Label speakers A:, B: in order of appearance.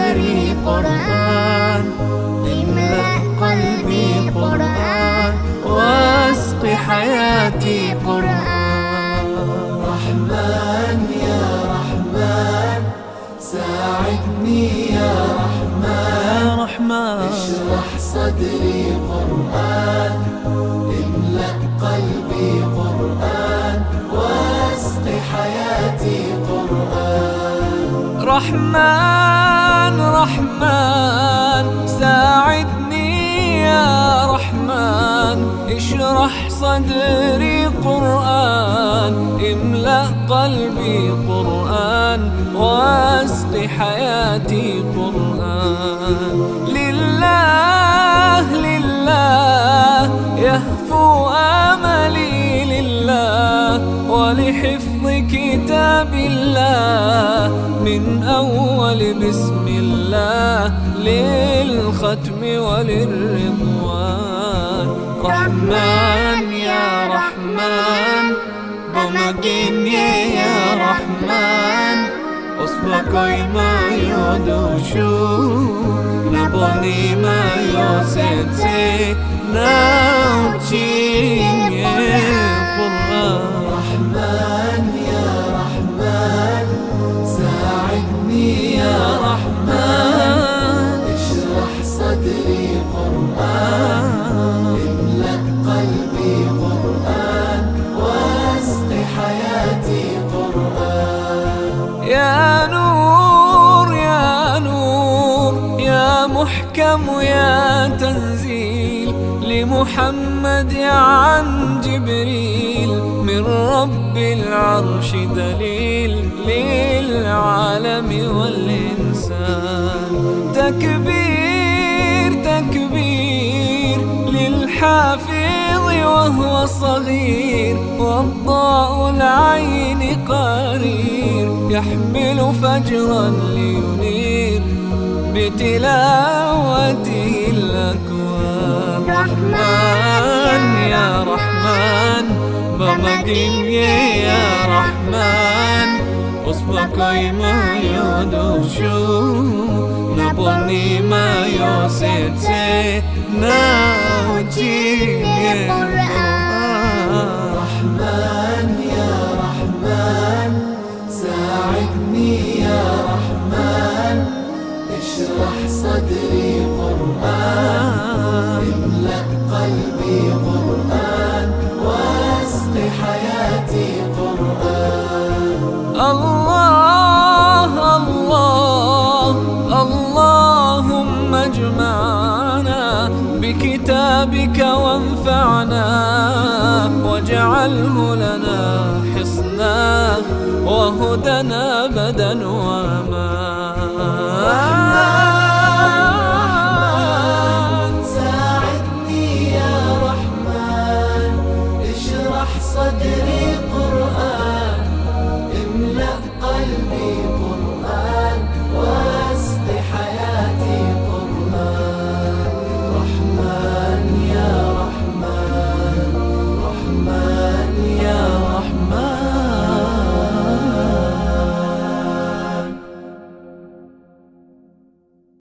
A: صدري قرآن، املأ قلبي قرآن، واسق حياتي قرآن.
B: رحمن يا رحمن ساعدني يا رحمن، اشرح صدري قرآن، املأ قلبي قرآن، واسق حياتي قرآن.
A: رحمن رحمن ساعدني يا رحمن، اشرح صدري قرآن، املأ قلبي قرآن، واسق حياتي قرآن. لله لله يهفو آملي لله، ولحفظ كتاب الله من أول بسم الله للختم وللرضوان. رحمن يا رحمن بمجيني يا رحمن، أصبحي ما يدوشو نبني ما يوسيتي نوتشيني قرآن.
B: رحمن يا رحمن ساعدني يا رحمن، اشرح صدري قرآن، املأ قلبي قرآن، واسق حياتي قرآن.
A: يا نور يا نور يا محكم يا تنزيل لمحمد عن جبريل، من رب العرش دليل للعالم والإنسان. تكبير تكبير للحافظ وهو صغير، والضاء العين قرير، يحمل فجرا لينير بتلاوته الأكوان. رحمن يا رحمن بمجيني يا رحمن، أصبحي ما يدوشو نبني ما يوسيتي نوتشيني قرآن.
B: رحمن يا رحمن ساعدني يا رحمن، اشرح صدري قرآن، املأ قلبي قرآن، واسق حياتي قرآن.
A: الله الله اللهم اجمعنا بكتابك وانفعنا، واجعله لنا حصنا وهدنا أبدا وأمان.
B: ساعدني يا رحمن اشرح صدري